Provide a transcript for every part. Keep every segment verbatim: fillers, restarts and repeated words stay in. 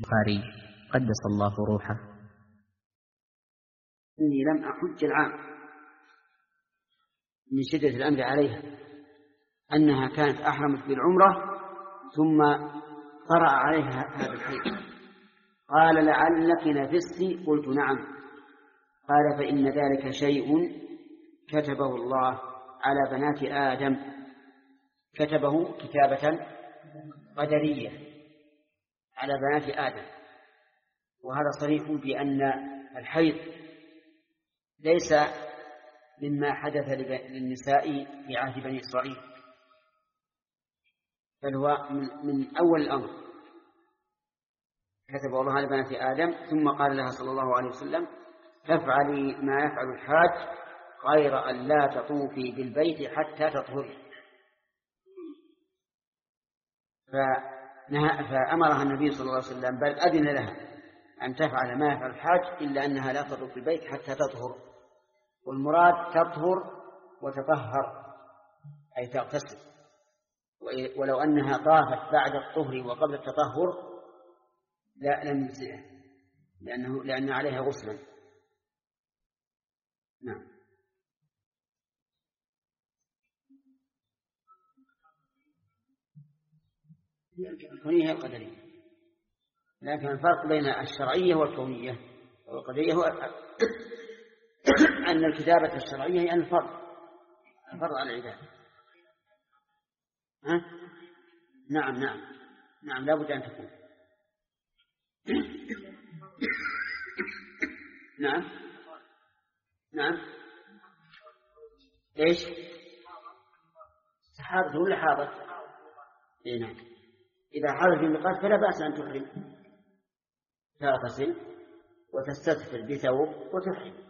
البخاري قدس الله روحه: إني لم أحج العام من شدة الأمر عليها أنها كانت أحرمت بالعمرة ثم طرأ عليها هذا الحيض. قال: لعلك نفستي؟ قلت: نعم. قال: فإن ذلك شيء كتبه الله على بنات آدم، كتبه كتابة قدرية على بنات آدم. وهذا صريح بأن الحيض ليس مما حدث للنساء في عهد بني إسرائيل، بل هو من أول الأمر كتب الله على بنات آدم، ثم قال لها صلى الله عليه وسلم: تفعلي ما يفعل الحاج غير أن لا تطوفي بالبيت حتى تطهري. فأمرها النبي صلى الله عليه وسلم، بل أذن لها أن تفعل ما يفعل الحاج إلا أنها لا تطوف بالبيت حتى تطهر. والمراد تطهر وتطهر، أي تغتسل. ولو أنها طافت بعد الطهر وقبل التطهر لا لم يجزئها، لأنه لأن عليها غسلا. نعم. الكونية القدرية، لكن الفرق بين الشرعية والكونية والقدرية هو أن الكتابة الشرعية هي الفرض الفرض على العباد. ها؟ نعم نعم نعم لا بد أن تكون. نعم نعم إيش؟ حاضر ولا حاضر؟ إيه نعم. إذا حاضر في الميقات فلا بأس أن تحرم، تغتسل وتستتفل بثوب وتحرم.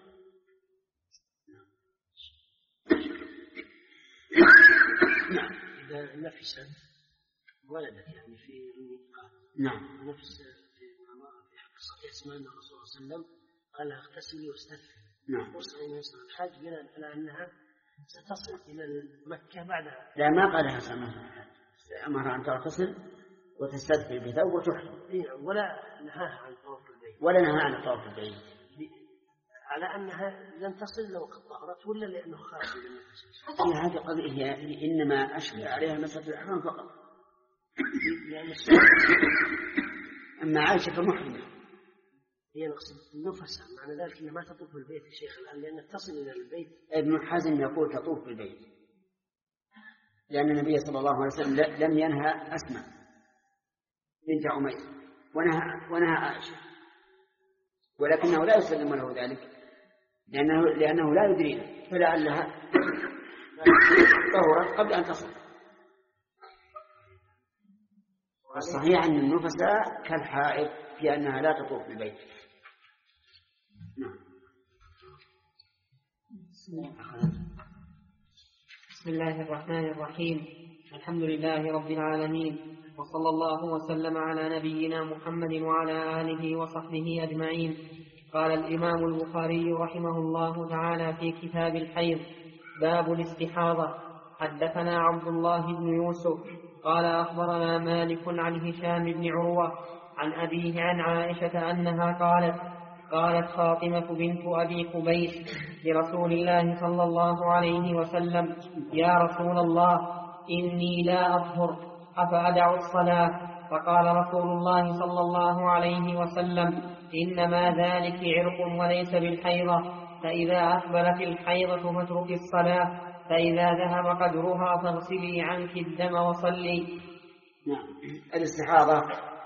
نعم. إذا نفست ولدت يعني في الميقات، نعم، نفس في حق الصحيح اسمه أن الرسول صلى الله عليه وسلم قال لها اغتسلي واستتفلي. نعم. وصل إلى الحج بناء على أنها ستصل إلى مكة بعدها. لا، ما قالها سماها، أمرها أن تغتسل وتستتفل بثوب وتحرم، ولا نهاها عن طواف البيت، ولا نهاها عن طواف البيت، على أنها لن تصل لو قد طهرت، ولا لأنه خارج من النفس. هي هذه قضية، هي إنما أشبه عليها مسألة الإحرام فقط. يعني أما عائشة فمحرمة، هي نقصد النفس، معنى ذلك أنها ما تطوف بالبيت الشيخ الآن لأنها تصل إلى البيت. ابن حزم يقول تطوف بالبيت، لأن النبي صلى الله عليه وسلم لم ينهى أسماء بنت عميس ونهى ونهى عائشة، ولكنه لا يسلم له ذلك لأنه لأنه لا يدري، فلعلها طهرت قبل أن تصل. والصحيح أن النفساء كالحائض في أنها لا تطوف بالبيت. نعم. بسم الله الرحمن الرحيم. الحمد لله رب العالمين، وصلى الله وسلم على نبينا محمد وعلى آله وصحبه أجمعين. قال الإمام البخاري رحمه الله تعالى في كتاب الحيض: باب الاستحاضة. حدثنا عبد الله بن يوسف قال أخبرنا مالك عن هشام بن عروة عن أبيه عن عائشة أنها قالت: قالت فاطمة بنت أبي قبيس لرسول الله صلى الله عليه وسلم: يا رسول الله، إني لا أطهر، أفأدع الصلاة؟ فقال رسول الله صلى الله عليه وسلم: إنما ذلك عرق وليس بالحيضة، فإذا أقبلت الحيضة فاترك الصلاة، فإذا ذهب قدرها فاغسلي عنك الدم وصلي. نعم. الاستحاضة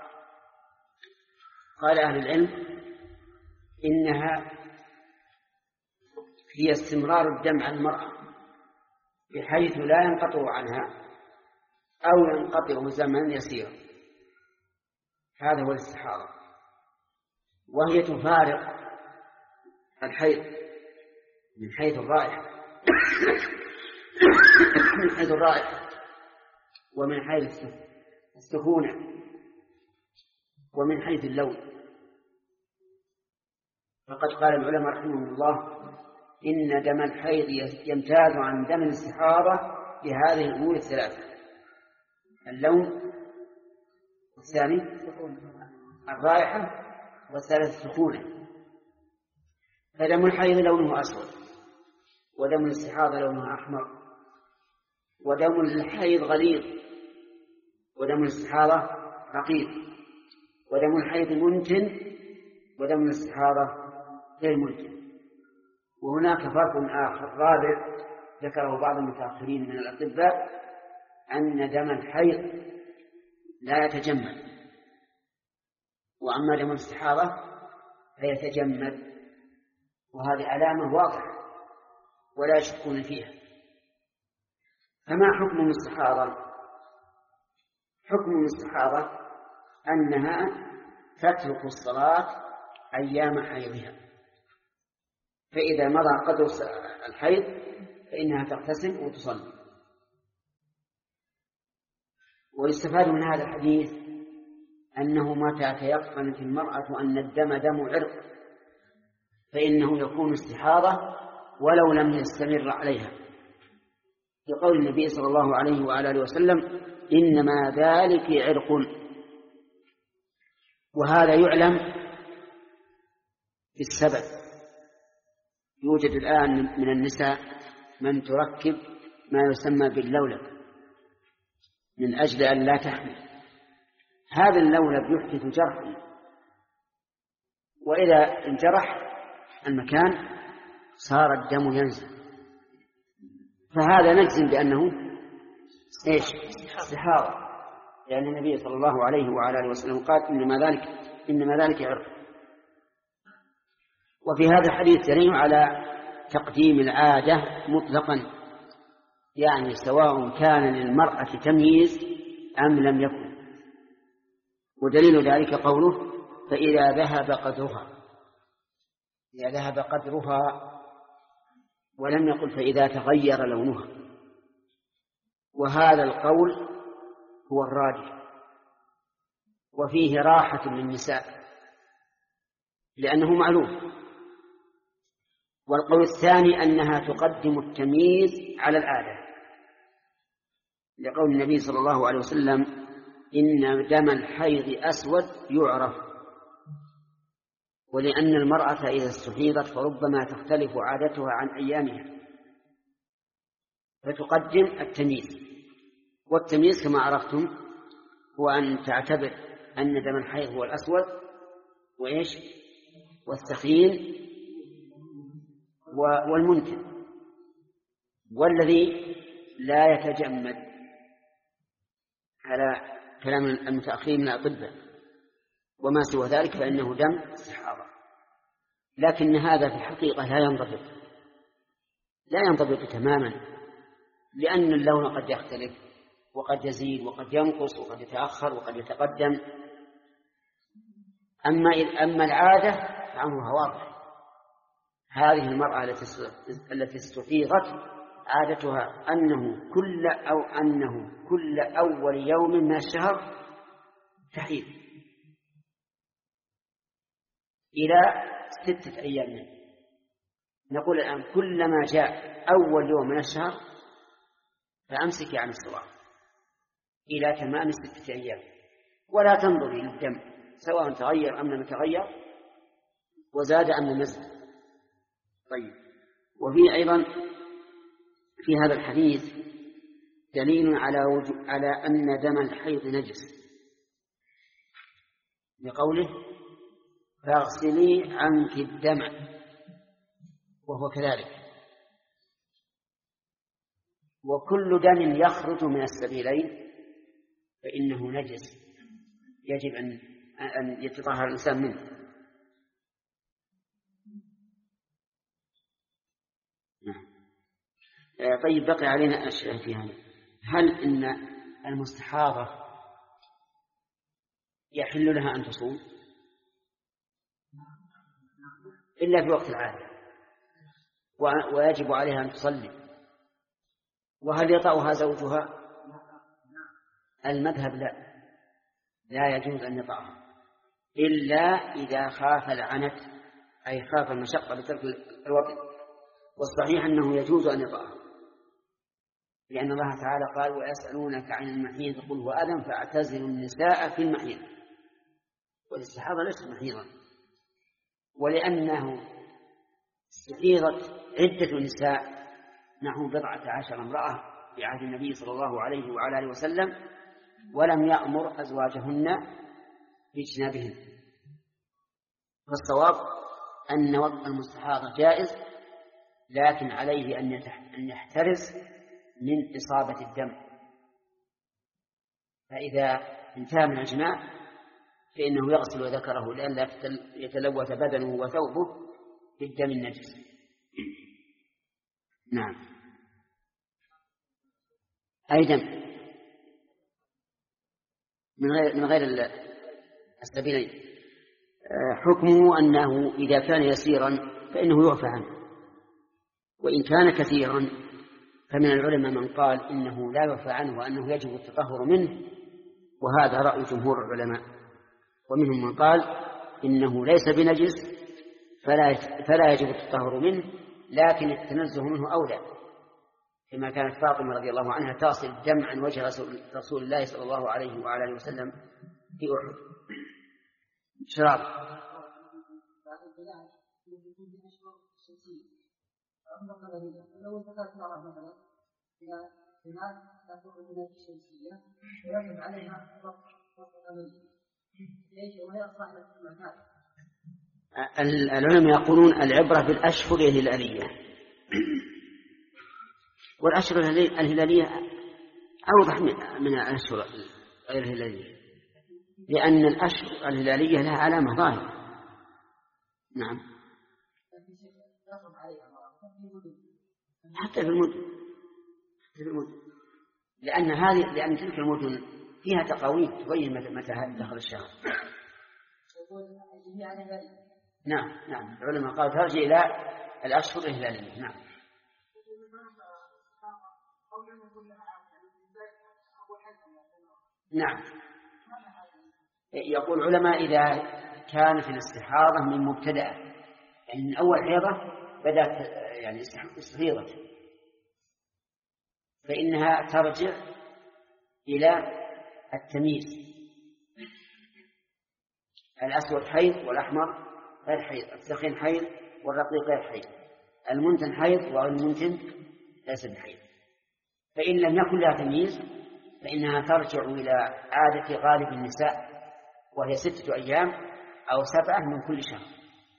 قال أهل العلم إنها هي استمرار الدم على المرأة بحيث لا ينقطع عنها أو ينقطع زمن يسير، هذا هو الاستحاضة، وهي تفارق الحيض من حيث الرائحة من حيث الرائحة ومن حيث السخونة ومن حيث اللون. فقد قال العلماء رحمهم الله إن دم الحيض يمتاز عن دم الاستحاضة بهذه الأمور الثلاثة: اللون، الثاني الرائحة والثالث سخونة. فدم الحيض لونه أسود، ودم الاستحاضة لونه أحمر، ودم الحيض غليظ، ودم الاستحاضة رقيق، ودم الحيض منتن، ودم الاستحاضة غير منتن. وهناك فرق آخر رابع ذكره بعض المتأخرين من الأطباء، أن دم الحيض لا يتجمد، وأما دم الاستحاضة فيتجمد، وهذه علامة واضحة ولا يشكون فيها. فما حكم الاستحاضة؟ حكم الاستحاضة أنها تترك الصلاة أيام حيضها، فإذا مضى قدر الحيض فإنها تغتسل وتصلي. ويستفاد من هذا الحديث أنه متى تيقنت المرأة أن الدم دم عرق فإنه يكون استحاضة ولو لم يستمر عليها، لقول النبي صلى الله عليه وآله وسلم: إنما ذلك عرق. وهذا يعلم بالسبب. يوجد الآن من النساء من تركب ما يسمى باللولب من أجل أن لا تحمل. هذا اللولب يحدث جرحا، وإذا انجرح المكان صار الدم ينزل، فهذا نجزم بأنه إيش؟ استحاضة، لأن يعني النبي صلى الله عليه وعلى آله وسلم قال: إنما ذلك إنما ذلك عرق. وفي هذا الحديث دليل على تقديم العادة مطلقا، يعني سواء كان للمرأة تمييز أم لم يكن. ودليل ذلك قوله: فإذا ذهب قدرها، إذا ذهب قدرها، ولم يقل فإذا تغير لونها. وهذا القول هو الراجح، وفيه راحة للنساء لأنه معلوم. والقول الثاني أنها تقدم التمييز على العادة، لقول النبي صلى الله عليه وسلم: إن دم الحيض أسود يعرف. ولأن المرأة إذا استحيضت فربما تختلف عادتها عن أيامها، فتقدم التمييز. والتمييز كما عرفتم هو أن تعتبر أن دم الحيض هو الأسود وإيش والثخين والمنتن والذي لا يتجمد، على كلام المتأخرين من الأطباء. وما سوى ذلك فإنه دم استحاضة. لكن هذا في الحقيقة لا ينضبط لا ينضبط تماما، لأن اللون قد يختلف وقد يزيد وقد ينقص وقد يتأخر وقد يتقدم. أما أما العادة فأمرها واضح. هذه المرأة التي استحيضت عادتها أنه كل أو أنه كل أول يوم من الشهر تحيض إلى ستة أيام. نقول الآن كلما جاء أول يوم من الشهر فأمسكي عن الصلاة إلى تمام ستة أيام، ولا تنظري للدم سواء تغير أم لم يتغير وزاد أم لم يزد. طيب، وفي أيضا في هذا الحديث دليل على على أن دم الحيض نجس، بقوله: فاغسلي عنك الدم، وهو كذلك. وكل دم يخرج من السبيلين فإنه نجس، يجب أن أن يتطهر الإنسان منه. طيب، بقي علينا أشياء في هذا. هل إن المستحاضة يحل لها أن تصوم إلا في وقت العادة، ويجب عليها أن تصلي؟ وهل يطأها زوجها؟ المذهب لا لا يجوز أن يطأها إلا إذا خاف العنت، أي خاف المشقة بترك الوطن. والصحيح أنه يجوز أن يطأها، لأن الله تعالى قال: ويسألونك عن المحيض قل هو أذى فاعتزلوا النساء في المحيض. والاستحاضة ليست محيضا، ولأنه استفيضت عدة نساء نحو بضعة عشر امرأة في عهد النبي صلى الله عليه وعلى آله وسلم، ولم يأمر أزواجهن باجتنابهن. فالصواب أن وضع المستحاضة جائز، لكن عليه أن يحترز من إصابة الدم، فإذا انتهى من الجماع فإنه يغسل ذكره لئلا يتلوث بدنه وثوبه بالدم النجس. نعم. أي دم من غير من غير السبيلين. حكمه أنه إذا كان يسيرا فإنه يعفى عنه، وإن كان كثيرا فمن العلماء من قال إنه لا يعفى عنه وأنه يجب التطهر منه، وهذا رأي جمهور العلماء. ومنهم من قال إنه ليس بنجس فلا فلا يجب التطهر منه، لكن التنزه منه أولى، كما كانت فاطمة رضي الله عنها تصل الدم عن وجه رسول الله صلى الله عليه وعلى آله وسلم في أحد. شراب العلماء يقولون العبرة بالأشهر الهلالية، والأشهر الهلالية أوضح من الأشهر غير الهلالية، لأن الأشهر الهلالية لها علامة ظاهرة. نعم. حتى في المدن، لأن هذه لأن تلك المدن فيها تقاويم تبين متى دخل الشهر. نعم نعم العلماء قالوا ترجع إلى الأشهر الهلالية. نعم. نعم يقول العلماء إذا كان في الاستحاضة من مبتدأ، يعني من أول حيضة بدأت يعني استحيضت، فإنها ترجع إلى التمييز، الأسود حيض والأحمر غير حيض، الثخين حيض والرقيق غير حيض، المنتن حيض والمنتن ليس بحيض. فإن لم يكن لها تمييز فإنها ترجع إلى عادة غالب النساء، وهي ستة أيام أو سبعة من كل شهر،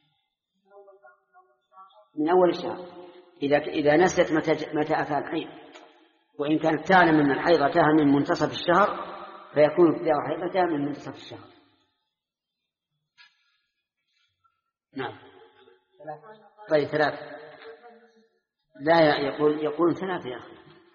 من أول الشهر، إذا إذا نسيت متى أتى الحيض. وإن كانت تعلم أن الحيض أتاها من منتصف الشهر فيكون ابتداء حيضتها من منتصف الشهر. نعم. طيب ثلاثة. لا يقول يقول ثلاثة يا أخي.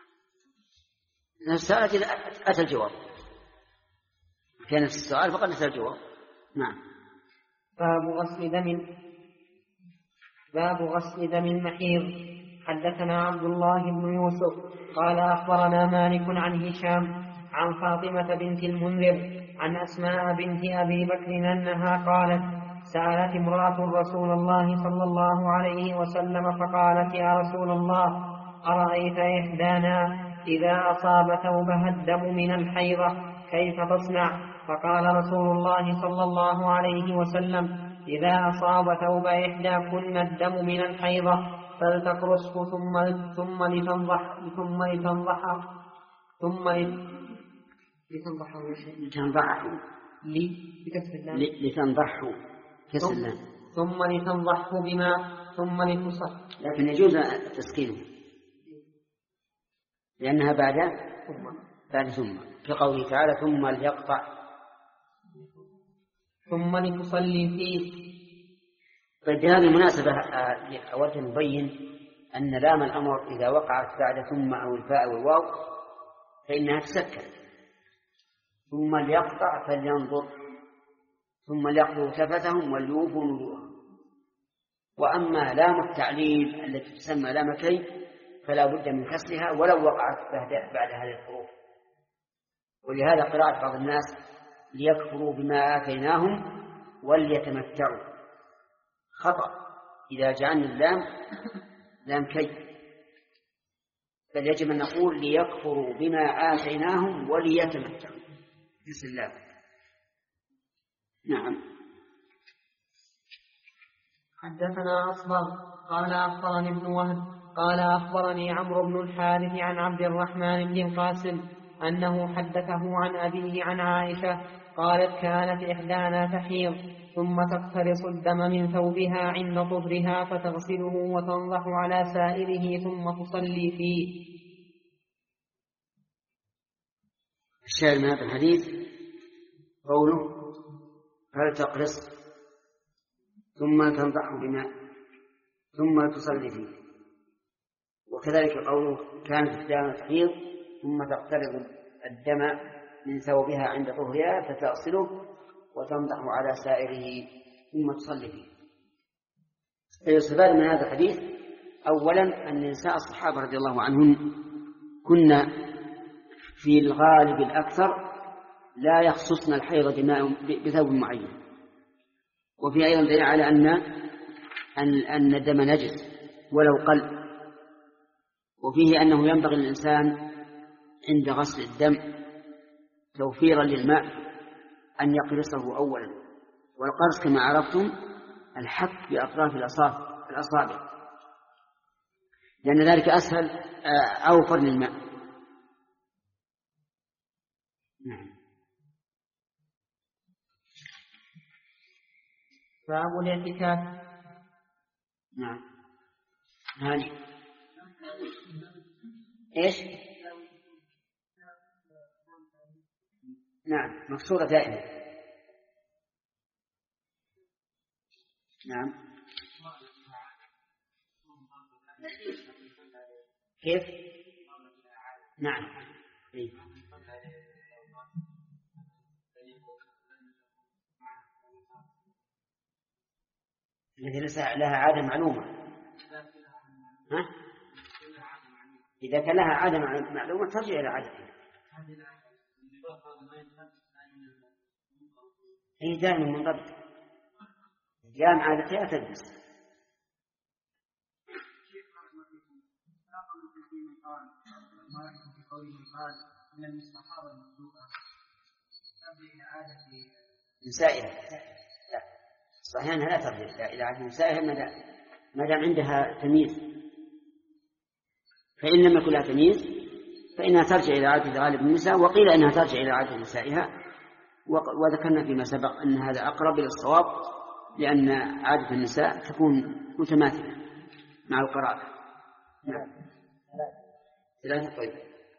نفس إذا أتى الجواب كان نفس السؤال فقد أتى الجواب. نعم. باب غسل دم باب غسل دم المحيض. حدثنا عبد الله بن يوسف قال أخبرنا مالك عن هشام عن فاطمة بنت المنذر عن أسماء بنت أبي بكر أنها قالت: سألت امرأة رسول الله صلى الله عليه وسلم فقالت: يا رسول الله، أرأيت إحدانا إذا أصاب ثوبها الدم من الحيضة كيف تصنع؟ فقال رسول الله صلى الله عليه وسلم: إذا أصاب ثوب إحداكن الدم من الحيضة فلتقرصه ثم ثم لتنضح ثم لتنضح ثم لتنضح لتنضحه لتنضحه ثم لتنضحه بماء ثم لتصح. لكن يجوز تسكينه لأنها بعد بعد ثم، كقوله تعالى: ثم ليقطع ثم لتصلي فيه. طيب بهذه المناسبة أود أن نبين أن لام الأمر إذا وقعت بعد ثم أو الفاء أو الواو فإنها تسكن. ثم ليقطع فلينظر، ثم ليقضوا تفتهم وليوفوا نذورهم. وأما لام التعليل التي تسمى لام كي فلا بد من كسرها ولو وقعت بعد هذه الحروف. ولهذا قراءة بعض الناس: ليكفروا بما آتيناهم وليتمتعوا، خطأ إذا جعلنا اللام لام كي، بل يجب أن نقول: ليكفروا بما آتيناهم وليتمتعوا. بسم الله. نعم. حدثنا أصبغ قال أخبرني ابن وهب قال أخبرني عمرو بن الحارث عن عبد الرحمن بن القاسم أنه حدثه عن أبيه عن عائشة قالت كانت إحدانا تحيض ثم تقترص الدم من ثوبها عند طهرها فتغسله وتنضح على سائره ثم تصلي فيه. الشاهد من هذا الحديث قوله هل تقرص ثم تنضح بماء ثم تصلي فيه، وكذلك قوله كانت إحدانا تحيض ثم تقترض الدم من ثوبها عند طهرها فتغسله وتنضح على سائره ثم تصلي فيه. فيستفاد من هذا الحديث أولا أن نساء الصحابة رضي الله عنهم كنا في الغالب الأكثر لا يخصصن الحيض دماء بثوب معين، وفي أيضا دليل على أن أن الدم نجس ولو قل، وفيه أنه ينبغي للإنسان عند غسل الدم توفيرا للماء أن يقرصه أولا، والقرص كما عرفتم الحك بأطراف الأصابع لأن ذلك أسهل أوفر للماء. نعم. باب الاعتكاف. نعم. هاني إيش؟ نعم مكسورة دائما. نعم. كيف؟ نعم. إيه؟ التي ليس لها عادة معلومة. ها؟ إذا كان لها عادة معلومة ترجع إلى عادتها. هي دائما منضبطة، قام عادتها تلبس. نسائها صحيح أنها لا ترجع إلى عادة نسائها ما دام عندها تمييز، فإن لم يكن لها تمييز فإنها ترجع إلى عادة غالب النساء، وقيل أنها ترجع إلى عادة نسائها، وذكرنا فيما سبق أن هذا أقرب إلى الصواب لأن عادة النساء تكون متماثلة مع القرابة. نعم. ثلاثة. طيب.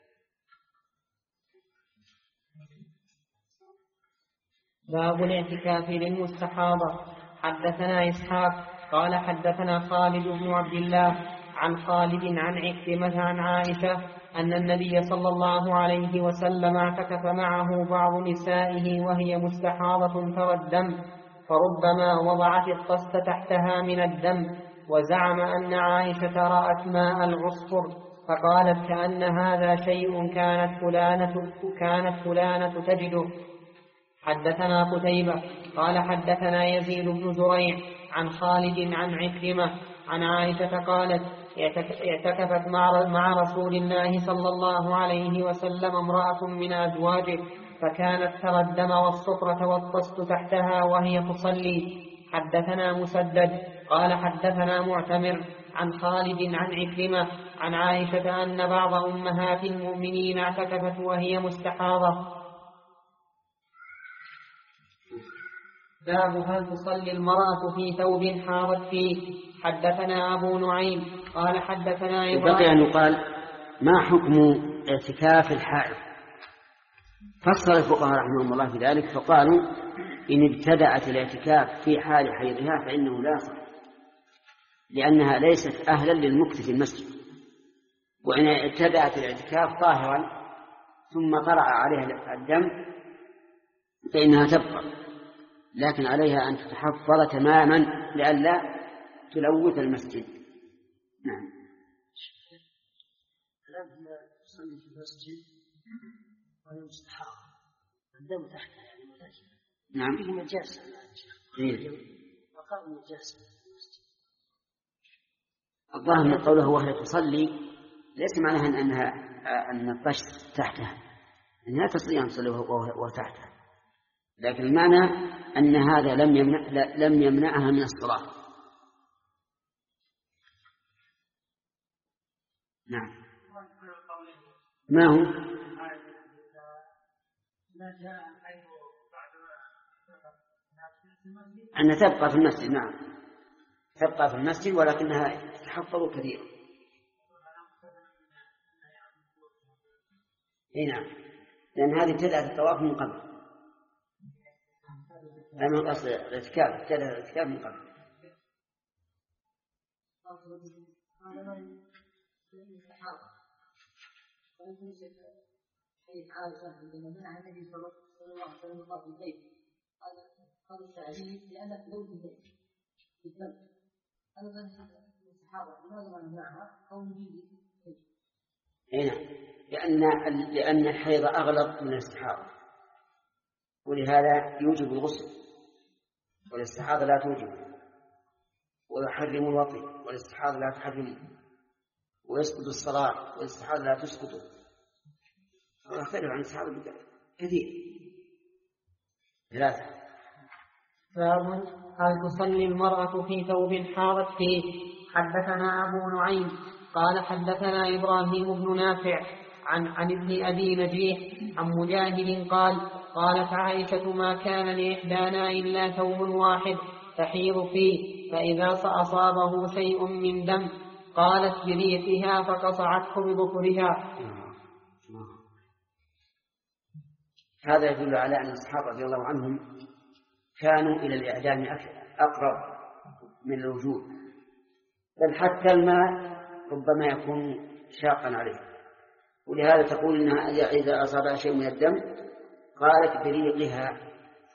باب الاعتكاف للمستحاضة. حدثنا إسحاق قال حدثنا خالد بن عبد الله عن خالد عن عكرمة عن عائشة أن النبي صلى الله عليه وسلم اعتكف معه بعض نسائه وهي مستحاضة ترى الدم، فربما وضعت القسط تحتها من الدم، وزعم أن عائشة رأت ماء العصفر فقالت كأن هذا شيء كانت فلانة, كانت فلانة تجده. حدثنا قتيبة قال حدثنا يزيد بن زريع عن خالد عن عكرمة عن عائشة قالت اعتكفت مع رسول الله صلى الله عليه وسلم امرأة من أزواجه فكانت ترى الدم والصفرة والطست تحتها وهي تصلي. حدثنا مسدد قال حدثنا معتمر عن خالد عن عكرمة عن عائشة أن بعض أمهات المؤمنين اعتكفت وهي مستحاضة. باب هل تصلي المرأة في ثوب حاضت فيه. حدثنا أبو نعيم قال حدثنا إبراهيم. بقي أن يقال ما حكم اعتكاف الحائض؟ فصل الفقهاء رحمهم الله في ذلك فقالوا إن ابتدأت الاعتكاف في حال حيضها فإنه لا صح، لأنها ليست أهلا للمكث في المسجد، وإن ابتدأت الاعتكاف طاهرا ثم طرأ عليها الدم فإنها تبقى، لكن عليها أن تتحفظ تماما لئلا تلوث المسجد. نعم. لما تصلي في المسجد وهي مستحاضة الدم تحتها يعني متأكد. نعم. فيه نجاسة. إيه. وقال نجاسة في المسجد. الظاهر من قوله وهي تصلي ليس معناها أنها أن الطشت تحتها، أنها تصلي أن تصلي وهو تحتها، لكن المعنى أن هذا لم يمنع لم يمنعها من الصلاة. نعم. ما هو؟ أن تبقى في المسجد. نعم تبقى في المسجد ولكنها تحفظ كثيرا. اي نعم لأن هذه ابتدأت الطواف من قبل. أما أصل الاعتكاف ابتدأ الاعتكاف من قبل. هذا التعليم لأنك لو تبين بالذنب هذا الصحابة لماذا منعها أو نجيب؟ هنا لأن لأن الحيض أغلظ من الاستحاضة ولهذا يوجب الغسل والاستحاضة لا توجب، ويحرم الوطي والاستحاضة لا تحرم، ويسقط الصلاة والاستحاضة لا تسقط. ويختلف عن الاستحاضة كثير. ثلاثة. باب هل تصلي المرأة في ثوب حاضت فيه؟ حدثنا أبو نعيم قال حدثنا إبراهيم بن نافع عن, عن ابن أبي نجيح عن مجاهد قال قالت عائشة ما كان لإحدانا إلا ثوب واحد تحيض فيه فإذا أصابه شيء من دم قالت بريقها فقصعته بظفرها. هذا يدل على أن الصحابة رضي الله عنهم كانوا إلى الإعدام أقرب من الوجود، بل حتى الماء ربما يكون شاقا عليه. ولهذا تقول إنها إذا أصابها شيء من الدم قالت بريقها،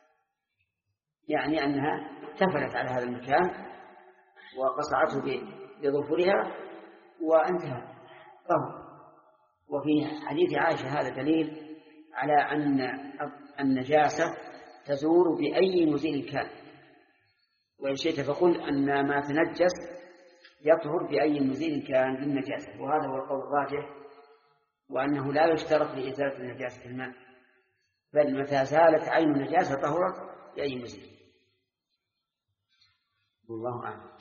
يعني أنها تفلت على هذا المكان وقصعته بظفرها وانتهى طهر. وفي حديث عائشة هذا دليل على أن النجاسة تزور بأي مزيل كان، وإن شئت فقل أن ما تنجس يطهر بأي مزيل كان بالنجاسة، وهذا هو القول الراجح، وأنه لا يشترط لإزالة النجاسة الماء، بل متى زالت عين النجاسة طهرت بأي مزيل. والله أعلم.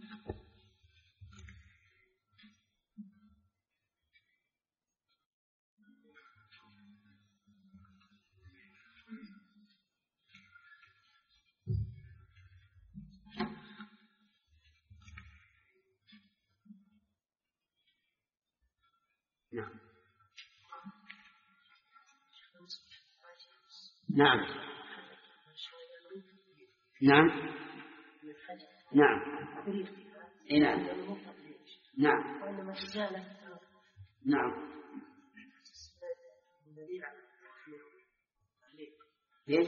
نعم نعم نعم نعم نعم نعم نعم ليش؟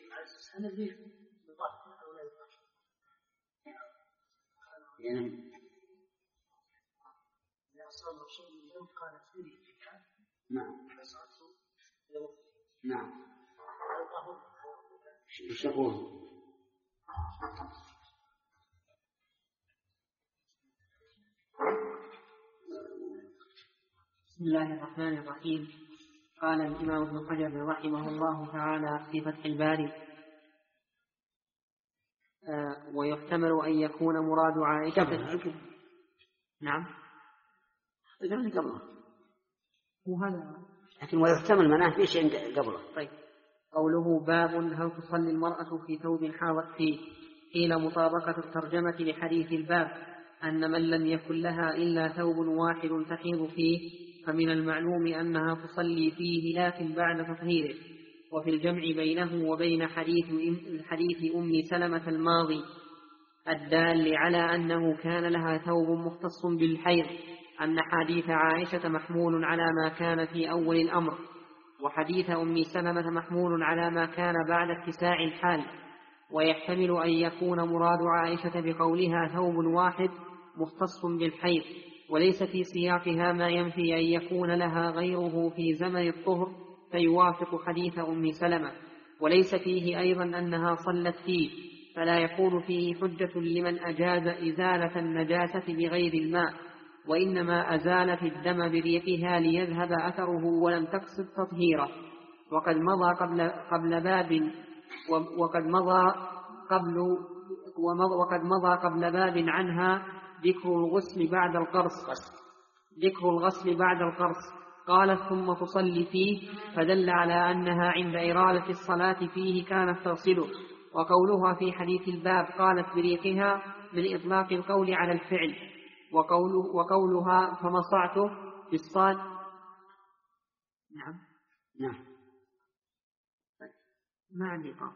نعم نعم ايش يقول؟ بسم الله الرحمن الرحيم. قال الإمام ابن حجر رحمه الله تعالى في فتح الباري آه ويحتمل أن يكون مراد عائشة. نعم قبله قبله وهذا لكن ويحتمل مناه في شيء قبله. طيب قوله باب هل تصلي المرأة في ثوب حاضت فيه؟ قيل مطابقة الترجمة لحديث الباب أن من لم يكن لها إلا ثوب واحد تحيض فيه فمن المعلوم أنها تصلي فيه لكن بعد تطهيره. وفي الجمع بينه وبين حديث حديث أم سلمة الماضي الدال على أنه كان لها ثوب مختص بالحيض أن حديث عائشة محمول على ما كان في أول الأمر، وحديث أم سلمة محمول على ما كان بعد اتساع الحال. ويحتمل أن يكون مراد عائشة بقولها ثوب واحد مختص بالحيض وليس في سياقها ما ينفي أن يكون لها غيره في زمن الطهر فيوافق حديث أم سلمة، وليس فيه أيضا أنها صلت فيه، فلا يكون فيه حجة لمن أجاز إزالة النجاسة بغير الماء، وإنما أزالت الدم بريقها ليذهب أثره ولم تقصد تطهيره. وقد مضى قبل, قبل باب وقد مضى قبل وقد مضى قبل باب عنها ذكر الغسل بعد القرص ذكر الغسل بعد القرص. قالت ثم تصلي فيه، فدل على أنها عند إرادة الصلاة فيه كانت تغسله. وقولها في حديث الباب قالت بريقها من إطلاق القول على الفعل. وقوله وقولها فمصعته بالصاد نعم نعم ما عندي قام.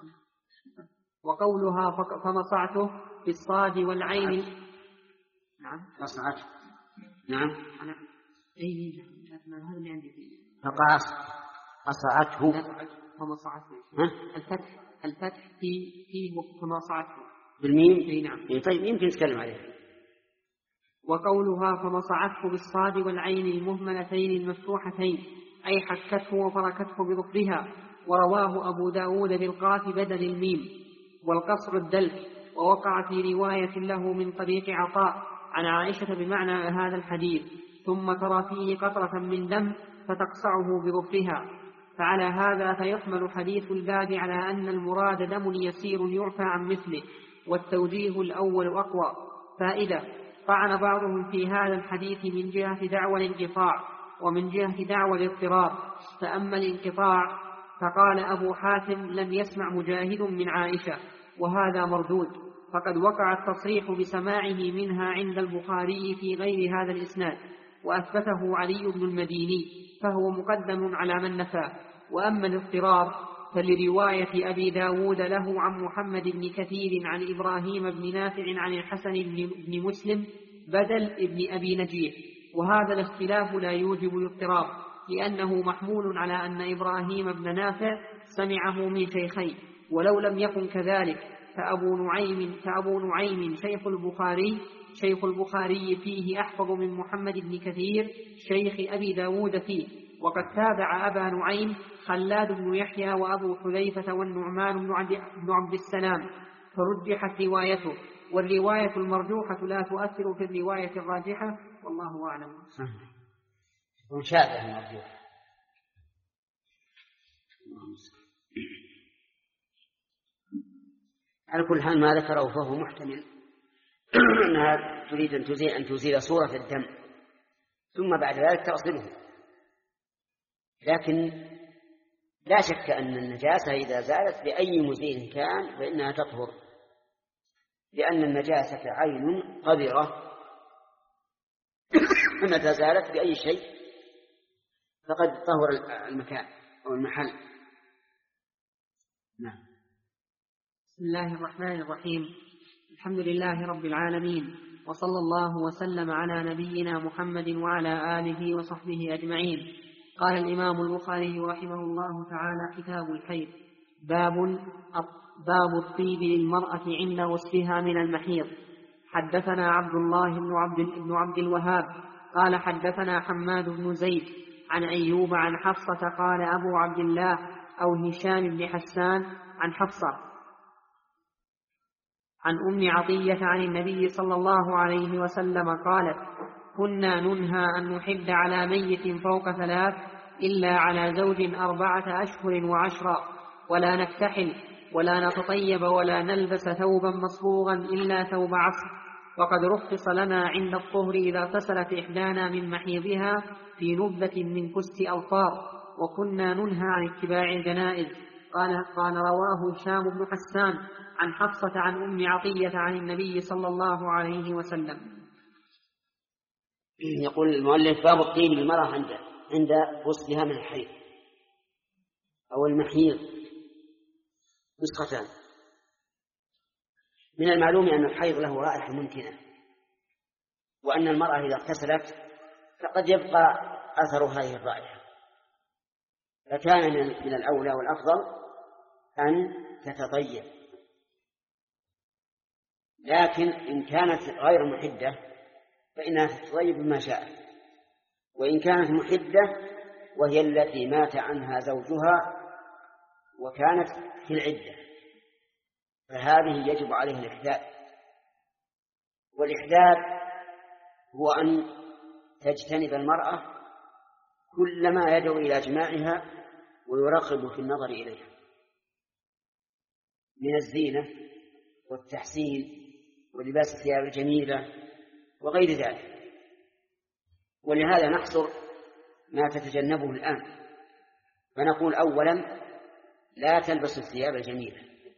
وقولها فمصعته بالصاد والعين نعم مصعته نعم أنا أي نعم هذا اللي عندي فقاص أصعته فمصعته الفتح الفتح في فيه فمصعته بالميم. أي نعم. طيب يمكن نتكلم عليه. وقولها فمصعته بالصاد والعين المهملتين المفتوحتين أي حكته وفركته بظفرها. ورواه أبو داود بالقاف بدل الميم والقصر الدلك. ووقع في رواية له من طريق عطاء عن عائشة بمعنى هذا الحديث ثم ترى فيه قطرة من دم فتقصعه بظفرها. فعلى هذا فيحمل حديث الباب على أن المراد دم يسير يعفى عن مثله، والتوجيه الأول أقوى. فائدة: طعن بعضهم في هذا الحديث من جهة دعوى الانقطاع ومن جهة دعوى الاضطراب. فأما الانقطاع فقال أبو حاتم لم يسمع مجاهد من عائشة، وهذا مردود، فقد وقع التصريح بسماعه منها عند البخاري في غير هذا الإسناد، وأثبته علي بن المديني، فهو مقدم على من نفاه. وأما الاضطراب فلرواية أبي داود له عن محمد بن كثير عن إبراهيم بن نافع عن الحسن بن مسلم بدل ابن أبي نجيح. وهذا الاختلاف لا يوجب الاضطراب، لأنه محمول على أن إبراهيم بن نافع سمعه من شيخين، ولو لم يكن كذلك فأبو نعيم, فأبو نعيم شيخ البخاري شيخ البخاري فيه أحفظ من محمد بن كثير شيخ أبي داود فيه. وقد تابع أبا نعيم خلاد بن يحيى وأبو حذيفة والنعمان بن عبد السلام، فرجحت روايته، والرواية المرجوحة لا تؤثر في الرواية الراجحة، والله أعلم. وشابه المرجوح. على كل حال ما ذكره فهو محتمل أنها تريد أن تزيل, أن تزيل صورة الدم ثم بعد ذلك تغسله. لكن لا شك أن النجاسة إذا زالت بأي مزيل كان فإنها تطهر، لأن النجاسة عين قذرة متى زالت بأي شيء فقد طهر المكان أو المحل. نعم. بسم الله الرحمن الرحيم. الحمد لله رب العالمين، وصلى الله وسلم على نبينا محمد وعلى آله وصحبه أجمعين. قال الإمام البخاري رحمه الله تعالى: كتاب الحيض. باب باب الطيب للمرأة عند غسلها من المحيض. حدثنا عبد الله بن عبد, بن عبد الوهاب قال حدثنا حماد بن زيد عن أيوب عن حفصة قال أبو عبد الله أو هشام بن حسان عن حفصة عن أم عطية عن النبي صلى الله عليه وسلم قالت: كنا ننهى أن نحد على ميت فوق ثلاث إلا على زوج أربعة أشهر وعشرا، ولا نكتحل ولا نتطيب ولا نلبس ثوبا مصبوغا إلا ثوب عصر. وقد رخص لنا عند الطهر إذا اغتسلت إحدانا من محيضها في نبذة من كست أظفار، وكنا ننهى عن اتباع الجنائز. قال, قال رواه هشام بن حسان عن حفصة عن أم عطية عن النبي صلى الله عليه وسلم. يقول المؤلف: باب الطيب للمرأة عند عند غسلها من الحيض أو المحيض. نسختان. من المعلوم أن الحيض له رائحة ممكنة، وأن المرأة إذا اغتسلت فقد يبقى أثر هذه الرائحة، فكان من الأولى والأفضل أن تتطيب. لكن إن كانت غير محدة فإنها تتطيب بما شاءت، وإن كانت محدة وهي التي مات عنها زوجها وكانت في العدة فهذه يجب عليها الإحداد. والإحداد هو أن تجتنب المرأة كل ما يدعو إلى جماعها ويرغب في النظر إليها. من الزينة والتحسين ولباس الثياب الجميلة وغير ذلك. ولهذا نحصر ما تتجنبه الآن، فنقول أولا لا تلبس الثياب الجميلة،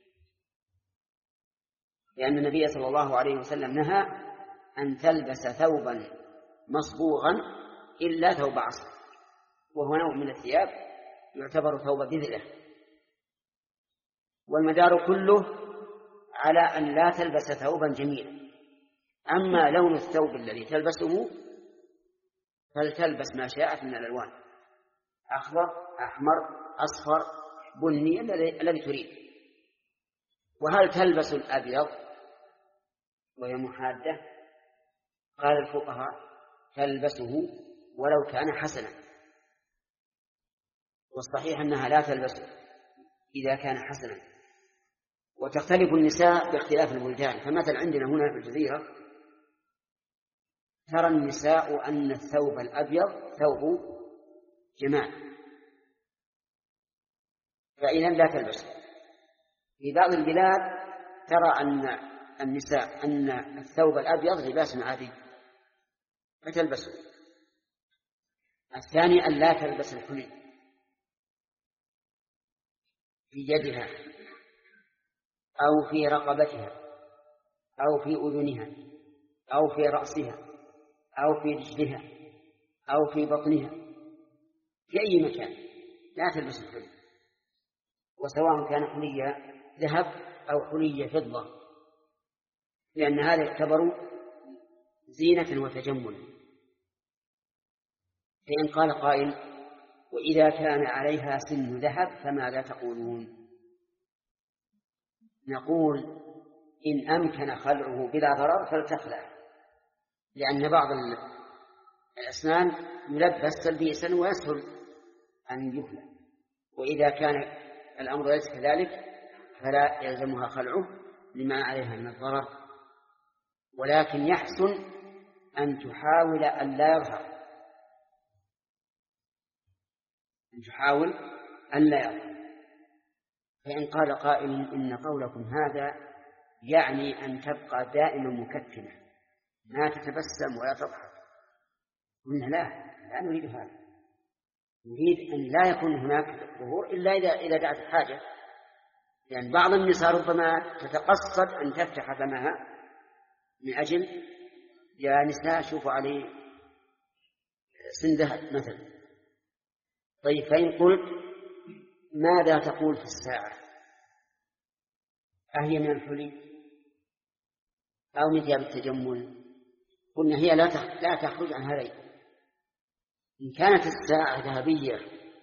لأن النبي صلى الله عليه وسلم نهى أن تلبس ثوبا مصبوغا إلا ثوب عصر، وهو نوع من الثياب يعتبر ثوب بذلة. والمدار كله على أن لا تلبس ثوبا جميلا. أما لون الثوب الذي تلبسه فلتلبس ما شاءت من الألوان، أخضر، أحمر، أصفر، بني، الذي تريد. وهل تلبس الأبيض وهي محادة؟ قال الفقهاء تلبسه ولو كان حسنا، والصحيح أنها لا تلبسه إذا كان حسنا. وتختلف النساء باختلاف البلدان، فمثلا عندنا هنا في الجزيرة ترى النساء أن الثوب الأبيض ثوب جمال، فإذا لا تلبسه. في بعض البلاد ترى أن النساء أن الثوب الأبيض لباس عادي فتلبسه. الثاني أن لا تلبس الحلي في يدها أو في رقبتها أو في أذنها أو في رأسها أو في رجلها أو في بطنها، في أي مكان لا تلبس الحلي، وسواء كان حلي ذهب أو حلي فضة، لأن هذا يعتبر زينة وتجمل. فإن قال قائل وإذا كان عليها سن ذهب فماذا تقولون؟ نقول إن أمكن خلعه بلا ضرر فلتخلع، لأن بعض الأسنان يلبس تلبيسا ويسهل أن يخلع، وإذا كان الأمر ليس كذلك فلا يلزمها خلعه لما عليها من الضرر. ولكن يحسن أن تحاول أن لا يظهر، أن تحاول أن لا يظهر. فإن قال قائل إن قولكم هذا يعني أن تبقى دائما مكتمة ما تتبسم ولا تضحك، قلنا لا لا نريد هذا، نريد أن لا يكون هناك ظهور إلا إذا إذا دعت الحاجة. لأن يعني بعض النساء ربما تتقصد أن تفتح فمها من أجل يا نساء شوفوا عليه سن ذهب مثلا. طيب فإن قلت ماذا تقول في الساعة؟ أهي من الحلي أو من ثياب التجمل؟ قلنا هي لا لا تخرج عن هذين. إن كانت الساعة ذهبية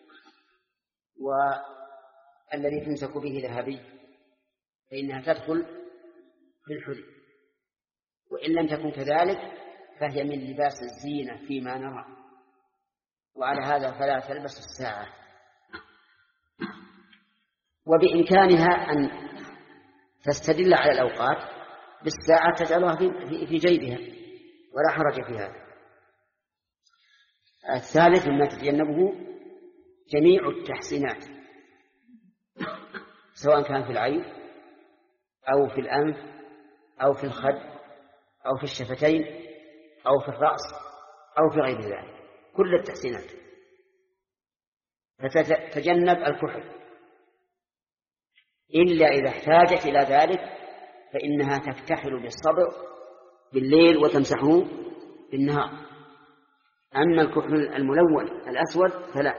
والذي تمسك به ذهبي فإنها تدخل في الحلي، وإن لم تكن كذلك فهي من لباس الزينة فيما نرى، وعلى هذا فلا تلبس الساعة. وبإمكانها أن تستدل على الأوقات بالساعة تجعلها في جيبها ولا حرج في هذا. الثالث مما تتجنبه جميع التحسينات، سواء كان في العين أو في الأنف أو في الخد أو في الشفتين أو في الرأس أو في غير ذلك، كل التحسينات. فتتجنب الكحل إلا إذا احتاجت إلى ذلك، فإنها تكتحل بالصبغ بالليل وتمسحه بالنهار. أما الكحل الملون الأسود فلا.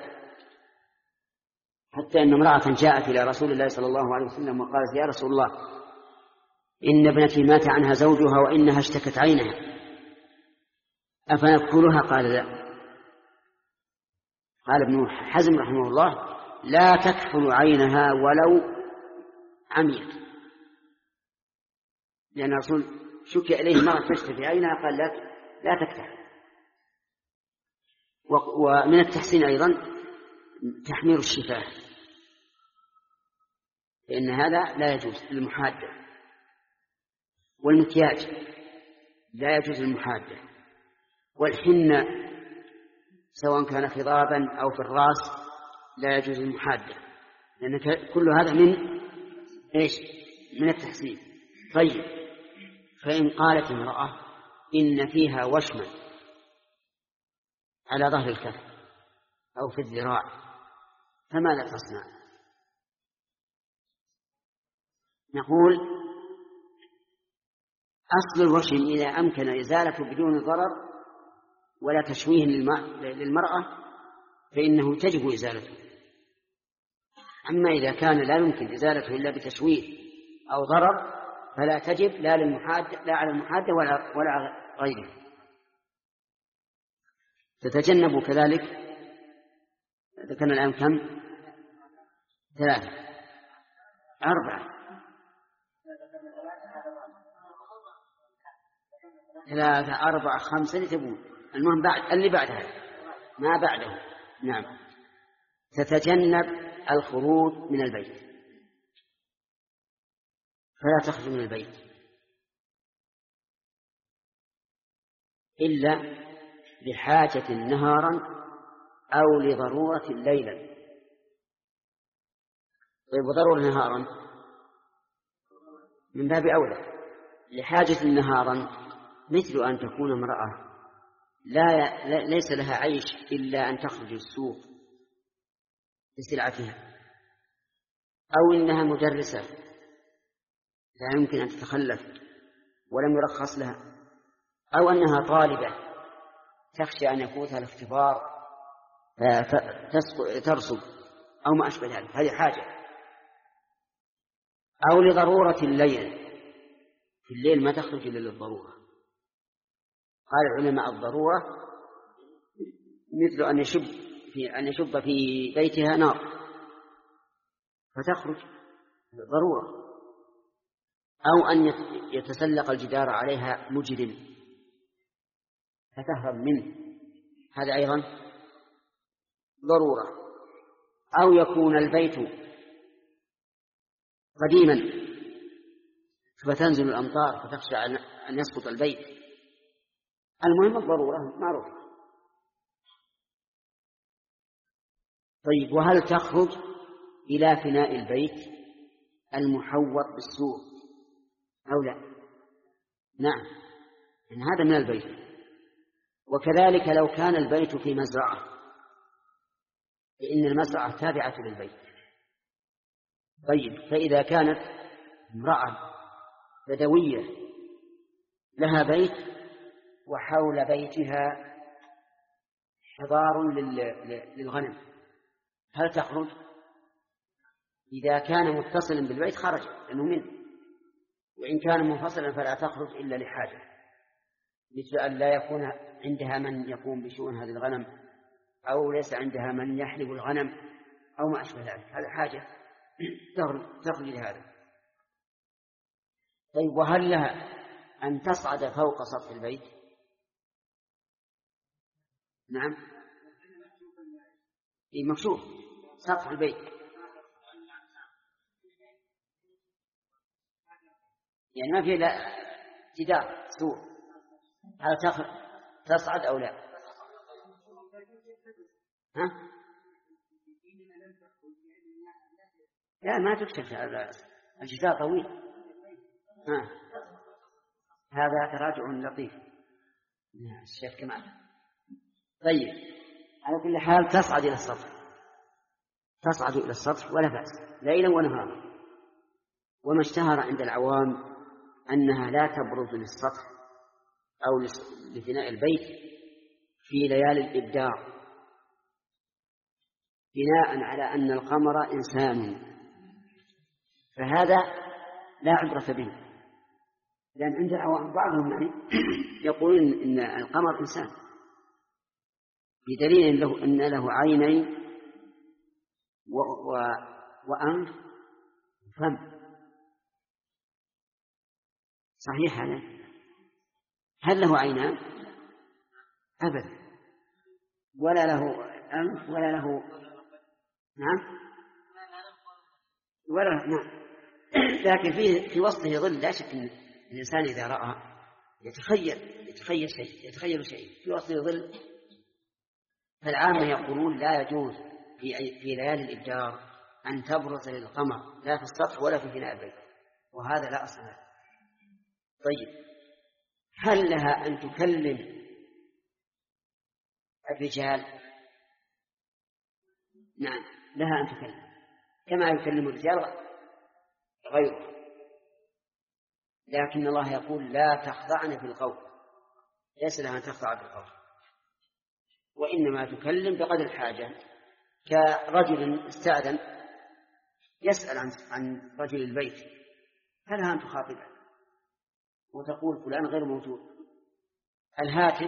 حتى أن امرأة جاءت إلى رسول الله صلى الله عليه وسلم وقالت يا رسول الله إن ابنتي مات عنها زوجها وإنها اشتكت عينها أفنكحلها؟ قال لا. قال ابن حزم رحمه الله لا تكحل عينها ولو عميت، لأن الرسول شكي إليه مرة تشتكي عينها قال لا لا تكحل. ومن التحسين أيضا تحمير الشفاه، لأن هذا لا يجوز المحادة. والمكياج لا يجوز المحادة. والحنة سواء كان خضابا أو في الرأس لا يجوز المحادة، لأن كل هذا من إيش؟ من التحسين. طيب، فإن قالت امرأة إن فيها وشما على ظهر الكف أو في الذراع فماذا تصنع؟ نقول أصل الوشم إذا أمكن إزالته بدون ضرر ولا تشويه للمرأة فإنه تجب إزالته. أما إذا كان لا يمكن إزالته إلا بتشويه أو ضرر فلا تجب لا للمحاد لا على المحادة ولا ولا على غيره. تتجنب كذلك. ذكرنا الآن كم؟ ثلاثة أربعة ثلاثة أربعة خمسة اللي تبون، المهم بعد اللي بعدها ما بعده. نعم. تتجنب الخروج من البيت فلا تخرج من البيت إلا لحاجة نهارا أو لضرورة ليلا. طيب، وضرورة نهارا من باب أولى. لحاجة نهارا مثل أن تكون امرأة لا ليس لها عيش إلا أن تخرج السوق بسلعتها، أو إنها مدرسة لا يمكن أن تتخلف ولم يرخص لها، أو أنها طالبة تخشى أن يفوتها الاختبار فترسب أو ما أشبه ذلك، هذه حاجة. أو لضرورة الليل، في الليل ما تخرج إلا للضرورة. قال العلماء الضرورة مثل أن يشب في أن يشب في بيتها نار فتخرج ضرورة، أو أن يتسلق الجدار عليها مجرم فتهرب منه، هذا أيضا ضرورة. أو يكون البيت قديما فتنزل الأمطار فتخشى أن يسقط البيت. المهم الضرورة معروفة. طيب، وهل تخرج إلى فناء البيت المحوط بالسور أو لا؟ نعم، إن هذا من البيت. وكذلك لو كان البيت في مزرعة فإن المزرعة تابعة للبيت. طيب، فإذا كانت امرأة بدوية لها بيت وحول بيتها حضار للغنم هل تخرج؟ إذا كان متصلا بالبيت خرج لأنه منه، وإن كان منفصلا فلا تخرج إلا لحاجة، مثل أن لا يكون عندها من يقوم بشؤون هذه الغنم، أو ليس عندها من يحلب الغنم، أو ما أشبه ذلك، هذا حاجة تخرج لهذا. طيب، وهل لها أن تصعد فوق سطح البيت؟ نعم، إيه مكشوف سطح البيت، يعني ما في لا جدار سور، هل تصعد أو لا؟ ها؟ لا، ما تكشف، الجدار طويل. ها. هذا تراجع لطيف الشيخ كمال. طيب، على كل حال تصعد إلى السطح، تصعد إلى السطح ولا بأس ليلا ونهارا. وما اشتهر عند العوام أنها لا تبرز للسطح أو لفناء البيت في ليالي الإبدار، بناء على أن القمر إنسان، فهذا لا عبرة به، لأن عند العوام بعضهم يعني يقولون إن القمر إنسان، بدليل له أن له عينين و... و... وأنف وفم. صحيح هذا؟ هل له عينان؟ أبدا، ولا له أنف ولا له نعم ولا نعم لكن في في وسطه ظل. لا شك أن الإنسان إذا رأى يتخيل يتخيل شيء يتخيل شيء في وسطه ظل. فالعامة يقولون لا يجوز في في ليالي الإبدار أن تبرز للقمر لا في السطح ولا في فناء البيت، وهذا لا أصل له. طيب هل لها أن تكلم الرجال؟ نعم لها أن تكلم كما يكلم الرجال غيره، لكن الله يقول لا تخضعن في القول، ليس لها أن تخضع بالقول، وإنما تكلم بقدر الحاجة. كرجل استأذن يسأل عن عن رجل البيت، فلها أن تخاطبه وتقول فلان غير موجود. الهاتف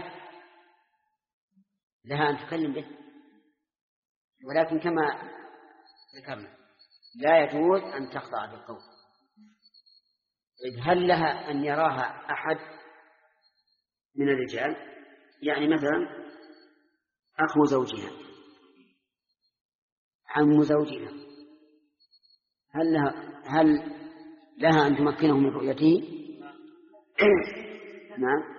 لها أن تكلم به، ولكن كما ذكرنا لا يجوز أن تخضع بالقول. هل لها أن يراها أحد من الرجال؟ يعني مثلا أخو زوجها، عم زوجها، هل لها, هل لها أن تمكنه من رؤيته؟ نعم.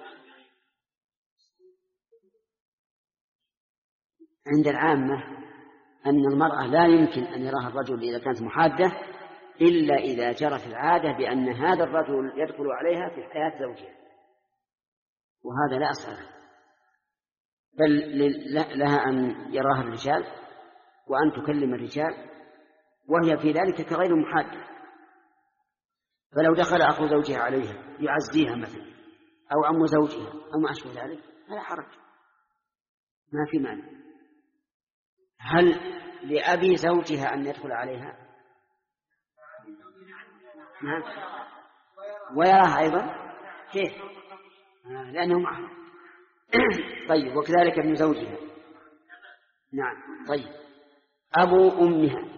عند العامة أن المرأة لا يمكن أن يراها الرجل إذا كانت محادة إلا إذا جرت العادة بأن هذا الرجل يدخل عليها في حياة زوجها، وهذا لا أصل له، بل لها أن يراها الرجال وأن تكلم الرجال، وهي في ذلك كغير محادة. فلو دخل أخو زوجها عليها يعزيها مثلا أو عم زوجها أو ما أشبه ذلك فلا حرج، ما في مانع. هل لأبي زوجها أن يدخل عليها؟ نعم. ويراها أيضا كيف؟ آه لأنه معه. طيب وكذلك ابن زوجها. نعم. طيب أبو أمها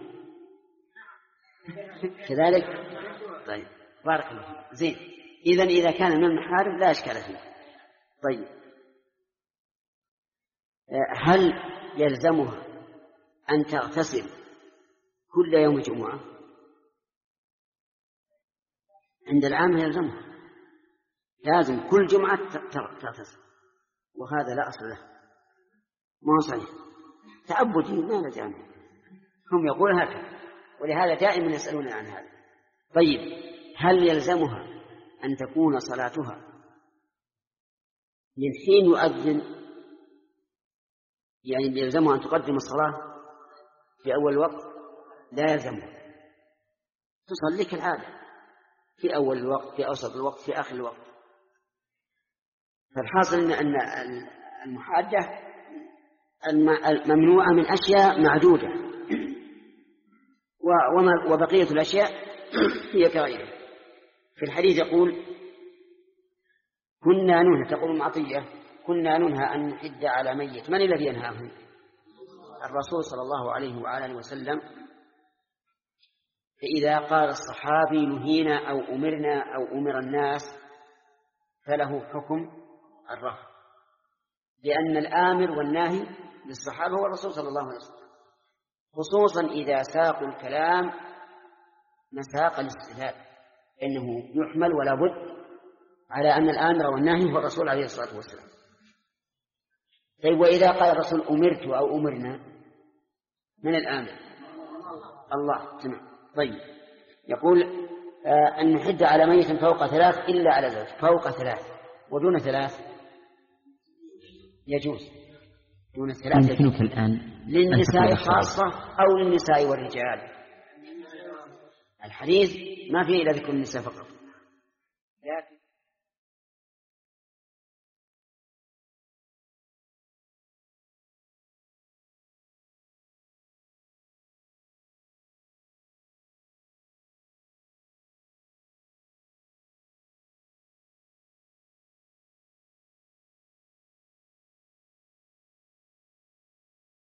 كذلك. طيب بارك الله فيك. زين. إذن إذا كان من المحارم لا إشكال فيه. طيب هل يلزمها أن تغتسل كل يوم جمعة؟ عند العامة يلزمها، لازم كل جمعة تغتسل، وهذا لا أصل له، ما هو صحيح، تعبدي ما لزم، هم يقول هكذا، ولهذا دائما يسألون عن هذا. طيب هل يلزمها أن تكون صلاتها من حين يؤذن، يعني يلزمها أن تقدم الصلاة في أول الوقت؟ لا يلزمها، تصلي كالعادة في أول الوقت، في أوسط الوقت، في آخر الوقت. فالحاصل أن المحادة ممنوعة من أشياء معدودة، وبقية الأشياء هي كغيرها. في الحديث يقول كنا ننهى، تقول معطية كنا ننهى أن نحد على ميت. من الذي ينهاهم؟ الرسول صلى الله عليه وآله وسلم. فإذا قال الصحابي نهينا أو أمرنا أو أمر الناس فله حكم الرفع، لأن الآمر والناهي للصحابة هو الرسول صلى الله عليه وسلم، خصوصا إذا ساقوا الكلام مساق الاستدلال، إنه يحمل ولا بد على أن الآمر والناهي هو الرسول عليه الصلاة والسلام. طيب وإذا قال الرسول أمرت أو أمرنا، من الآمر؟ الله. تمام. طيب يقول آه أن نحد على ميت فوق ثلاث إلا على زوج، فوق ثلاث ودون ثلاث يجوز، دون ثلاث يجوز. الآن للنساء خاصة أو للنساء والرجال؟ الحديث ما فيه إلا ذكر النساء فقط.